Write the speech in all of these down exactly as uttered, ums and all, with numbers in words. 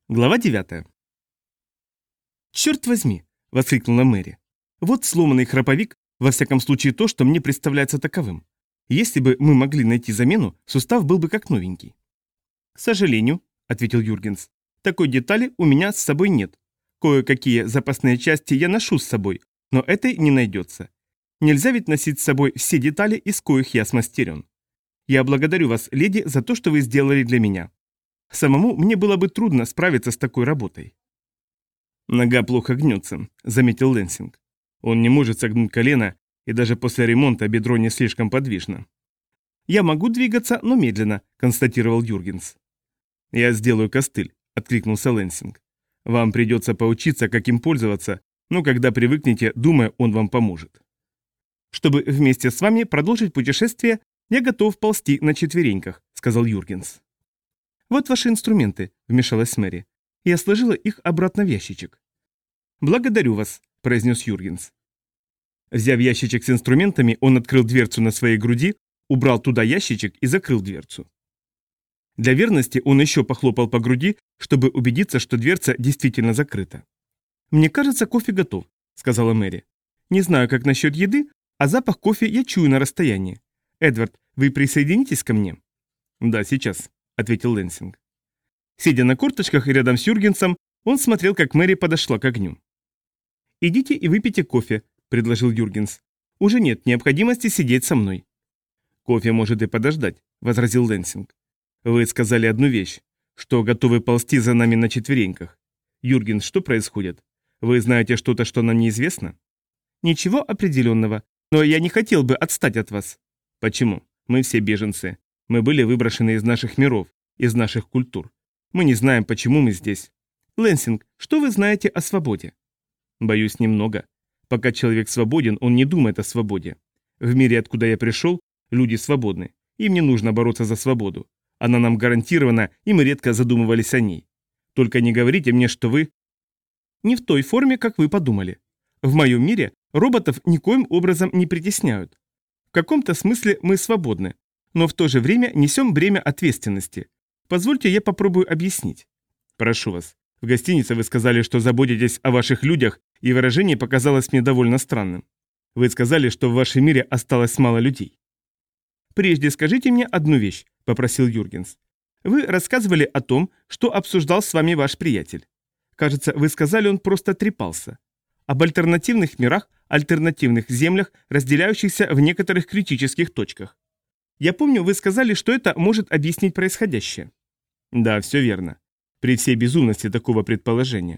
Глава девятая. «Черт возьми!» – воскликнула Мэри. «Вот сломанный храповик, во всяком случае то, что мне представляется таковым. Если бы мы могли найти замену, сустав был бы как новенький». «К сожалению», – ответил Юргенс, – «такой детали у меня с собой нет. Кое-какие запасные части я ношу с собой, но этой не найдется. Нельзя ведь носить с собой все детали, из коих я смастерен. Я благодарю вас, леди, за то, что вы сделали для меня. Самому мне было бы трудно справиться с такой работой». «Нога плохо гнется», — заметил Лэнсинг. «Он не может согнуть колено, и даже после ремонта бедро не слишком подвижно». «Я могу двигаться, но медленно», — констатировал Юргенс. «Я сделаю костыль», — откликнулся Лэнсинг. «Вам придется поучиться, как им пользоваться, но когда привыкнете, думаю, он вам поможет». «Чтобы вместе с вами продолжить путешествие, я готов ползти на четвереньках», — сказал Юргенс. «Вот ваши инструменты», — вмешалась Мэри. «Я сложила их обратно в ящичек». «Благодарю вас», — произнес Юргенс. Взяв ящичек с инструментами, он открыл дверцу на своей груди, убрал туда ящичек и закрыл дверцу. Для верности он еще похлопал по груди, чтобы убедиться, что дверца действительно закрыта. «Мне кажется, кофе готов», — сказала Мэри. «Не знаю, как насчет еды, а запах кофе я чую на расстоянии. Эдвард, вы присоединитесь ко мне?» «Да, сейчас», — ответил Лэнсинг. Сидя на корточках и рядом с Юргенсом, он смотрел, как Мэри подошла к огню. «Идите и выпейте кофе», — предложил Юргенс. «Уже нет необходимости сидеть со мной». «Кофе может и подождать», — возразил Лэнсинг. «Вы сказали одну вещь, что готовы ползти за нами на четвереньках. Юргенс, что происходит? Вы знаете что-то, что нам неизвестно?» «Ничего определенного, но я не хотел бы отстать от вас». «Почему? Мы все беженцы. Мы были выброшены из наших миров, из наших культур. Мы не знаем, почему мы здесь. Лэнсинг, что вы знаете о свободе?» «Боюсь, немного. Пока человек свободен, он не думает о свободе. В мире, откуда я пришел, люди свободны. Им не нужно бороться за свободу. Она нам гарантирована, и мы редко задумывались о ней. Только не говорите мне, что вы...» «Не в той форме, как вы подумали. В моем мире роботов никоим образом не притесняют. В каком-то смысле мы свободны, но в то же время несем бремя ответственности. Позвольте, я попробую объяснить». «Прошу вас. В гостинице вы сказали, что заботитесь о ваших людях, и выражение показалось мне довольно странным. Вы сказали, что в вашем мире осталось мало людей». «Прежде скажите мне одну вещь», — попросил Юргенс. «Вы рассказывали о том, что обсуждал с вами ваш приятель. Кажется, вы сказали, он просто трепался. Об альтернативных мирах, альтернативных землях, разделяющихся в некоторых критических точках. Я помню, вы сказали, что это может объяснить происходящее». «Да, все верно. При всей безумности такого предположения.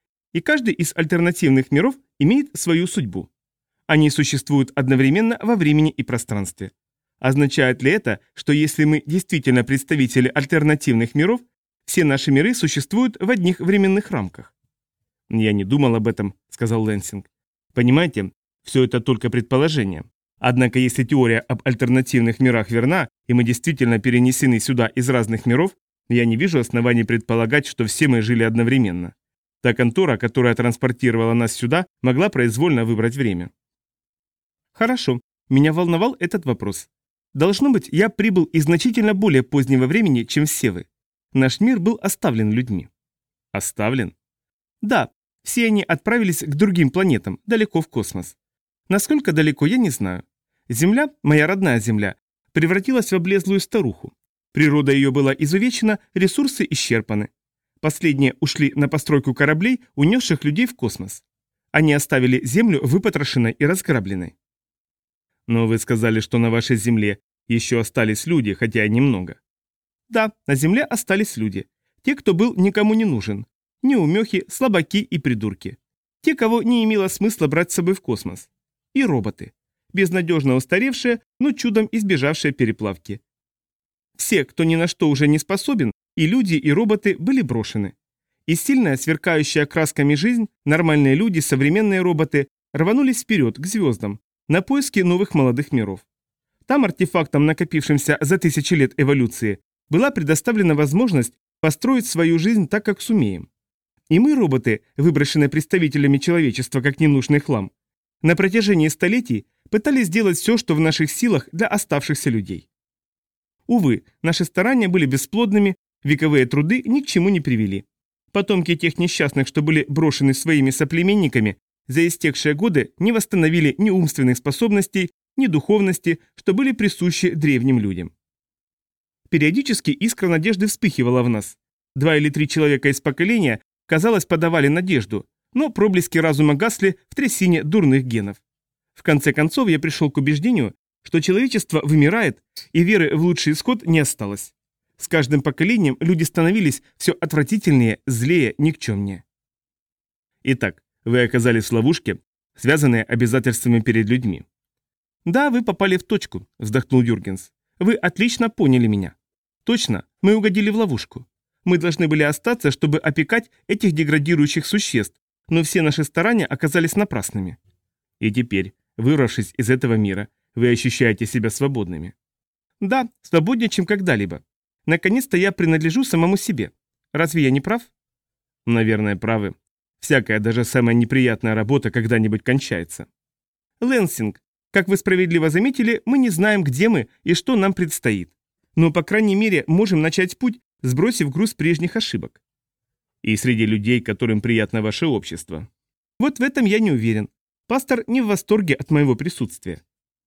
И каждый из альтернативных миров имеет свою судьбу. Они существуют одновременно во времени и пространстве. Означает ли это, что если мы действительно представители альтернативных миров, все наши миры существуют в одних временных рамках?» «Я не думал об этом», — сказал Лэнсинг. «Понимаете, все это только предположение. Однако если теория об альтернативных мирах верна, и мы действительно перенесены сюда из разных миров, я не вижу оснований предполагать, что все мы жили одновременно. Та контора, которая транспортировала нас сюда, могла произвольно выбрать время». «Хорошо, меня волновал этот вопрос. Должно быть, я прибыл из значительно более позднего времени, чем все вы. Наш мир был оставлен людьми». «Оставлен?» «Да, все они отправились к другим планетам, далеко в космос. Насколько далеко, я не знаю. Земля, моя родная Земля, превратилась в облезлую старуху. Природа ее была изувечена, ресурсы исчерпаны. Последние ушли на постройку кораблей, унесших людей в космос. Они оставили Землю выпотрошенной и разграбленной». «Но вы сказали, что на вашей Земле еще остались люди, хотя и немного». «Да, на Земле остались люди. Те, кто был никому не нужен. Неумехи, слабаки и придурки. Те, кого не имело смысла брать с собой в космос. И роботы. Безнадежно устаревшие, но чудом избежавшие переплавки. Все, кто ни на что уже не способен, и люди, и роботы были брошены. И сильная, сверкающая красками жизнь, нормальные люди, современные роботы рванулись вперед, к звездам, на поиски новых молодых миров. Там артефактам, накопившимся за тысячи лет эволюции, была предоставлена возможность построить свою жизнь так, как сумеем. И мы, роботы, выброшенные представителями человечества как ненужный хлам, на протяжении столетий пытались сделать все, что в наших силах для оставшихся людей. Увы, наши старания были бесплодными, вековые труды ни к чему не привели. Потомки тех несчастных, что были брошены своими соплеменниками, за истекшие годы не восстановили ни умственных способностей, ни духовности, что были присущи древним людям. Периодически искра надежды вспыхивала в нас. Два или три человека из поколения, казалось, подавали надежду, но проблески разума гасли в трясине дурных генов. В конце концов я пришел к убеждению, что человечество вымирает, и веры в лучший исход не осталось. С каждым поколением люди становились все отвратительнее, злее, никчемнее. Итак, вы оказались в ловушке, связанной обязательствами перед людьми. «Да, вы попали в точку», — вздохнул Юргенс. «Вы отлично поняли меня. Точно, мы угодили в ловушку. Мы должны были остаться, чтобы опекать этих деградирующих существ, но все наши старания оказались напрасными. И теперь, вырвавшись из этого мира, вы ощущаете себя свободными». «Да, свободнее, чем когда-либо. Наконец-то я принадлежу самому себе. Разве я не прав?» «Наверное, правы. Всякая, даже самая неприятная работа когда-нибудь кончается». «Лэнсинг, как вы справедливо заметили, мы не знаем, где мы и что нам предстоит. Но, по крайней мере, можем начать путь, сбросив груз прежних ошибок». «И среди людей, которым приятно ваше общество». «Вот в этом я не уверен. Пастор не в восторге от моего присутствия».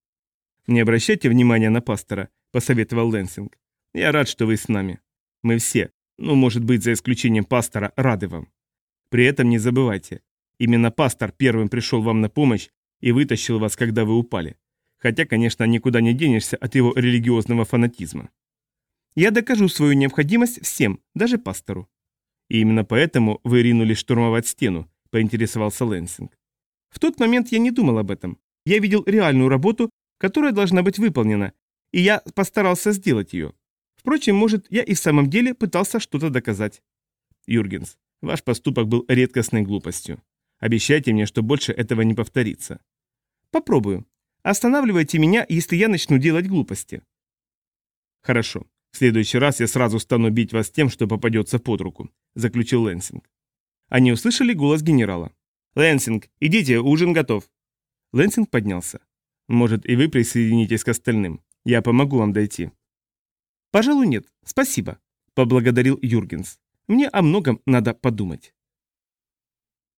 «Не обращайте внимания на пастора», — посоветовал Лэнсинг. «Я рад, что вы с нами. Мы все, ну, может быть, за исключением пастора, рады вам. При этом не забывайте, именно пастор первым пришел вам на помощь и вытащил вас, когда вы упали. Хотя, конечно, никуда не денешься от его религиозного фанатизма». «Я докажу свою необходимость всем, даже пастору». «И именно поэтому вы ринулись штурмовать стену», — поинтересовался Лэнсинг. «В тот момент я не думал об этом. Я видел реальную работу, которая должна быть выполнена, и я постарался сделать ее. Впрочем, может, я и в самом деле пытался что-то доказать». «Юргенс, ваш поступок был редкостной глупостью. Обещайте мне, что больше этого не повторится». «Попробую. Останавливайте меня, если я начну делать глупости». «Хорошо. В следующий раз я сразу стану бить вас тем, что попадется под руку», — заключил Лэнсинг. Они услышали голос генерала. «Лэнсинг, идите, ужин готов». Лэнсинг поднялся. «Может, и вы присоединитесь к остальным. Я помогу вам дойти». «Пожалуй, нет. Спасибо», — поблагодарил Юргенс. «Мне о многом надо подумать».